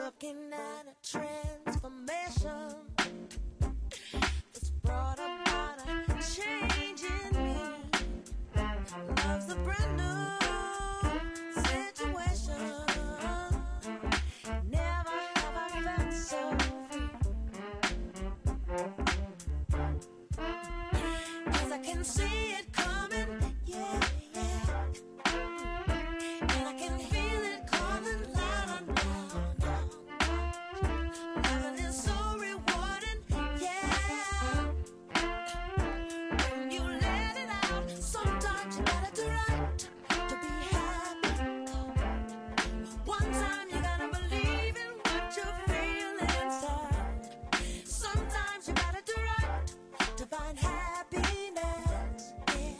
looking at a transformation that's brought about a change in me. Love's a brand new situation. Never have I felt so free. 'Cause I can see it coming, yeah, yeah. And I can feel it calling louder now. Loving is so rewarding, yeah. When you let it out, sometimes you gotta do right to be happy. One time you gotta believe in what you feel inside. Sometimes you gotta do right to find happiness, yeah.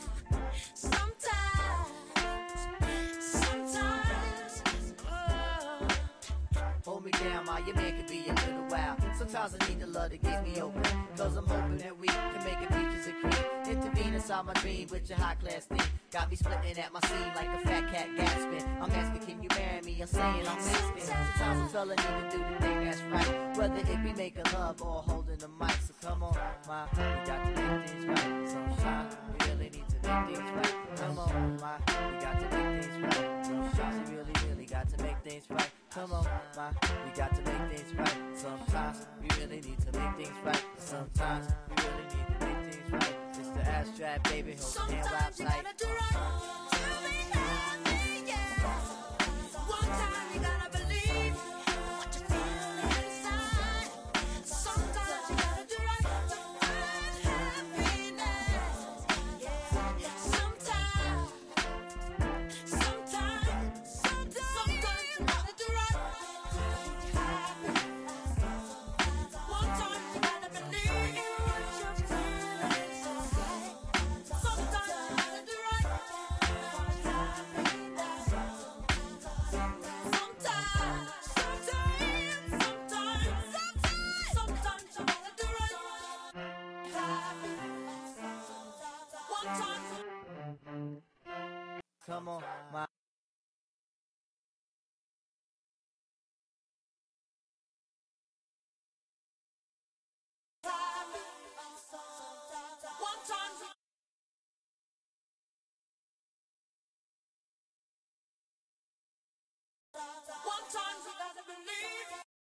Sometimes, oh. Hold me down, my your man can be a little wild. Sometimes I need the love to get me open. 'Cause I'm hoping that we can make it peaches and cream. Intervene inside my dream with your high class theme. Got me splitting at my seam like a fat cat gasping. I'm asking, can you marry me? I'm saying I'm asking. Sometimes a fella need to do the thing that's right. Whether it be making love or holding the mic. So come on, ma, we got to make things right. Sometimes we really need to make things right. Come on, ma, we got to make things right. Sometimes we really got to make things right. Come on, ma, we got to make things right. Sometimes we really need to make things right. Sometimes we really need to make things right. It's the abstract, baby. Hold your hand Sometimes you like gotta do right to be happy, yeah. One time you gotta believe what you feel inside. Sometimes you gotta do right to find happiness, yeah. Sometimes you gotta do right to be happy. One time you gotta believe in what you feel inside. Sometimes you gotta do right to find happiness. Sometimes you gotta do right. One time. come on, ma. One time. One time you gotta believe.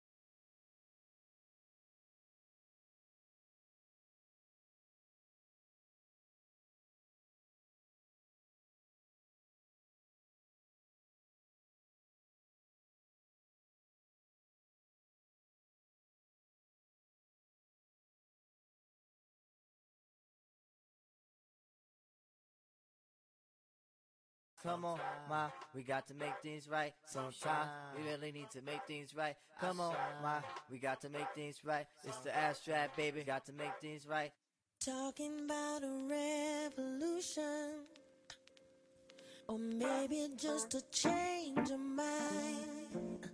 Come on, ma, we got to make things right. Sometimes we really need to make things right. Come on, ma, we got to make things right. It's the abstract, baby. Got to make things right. Talking about a revolution, or maybe just a change of mind.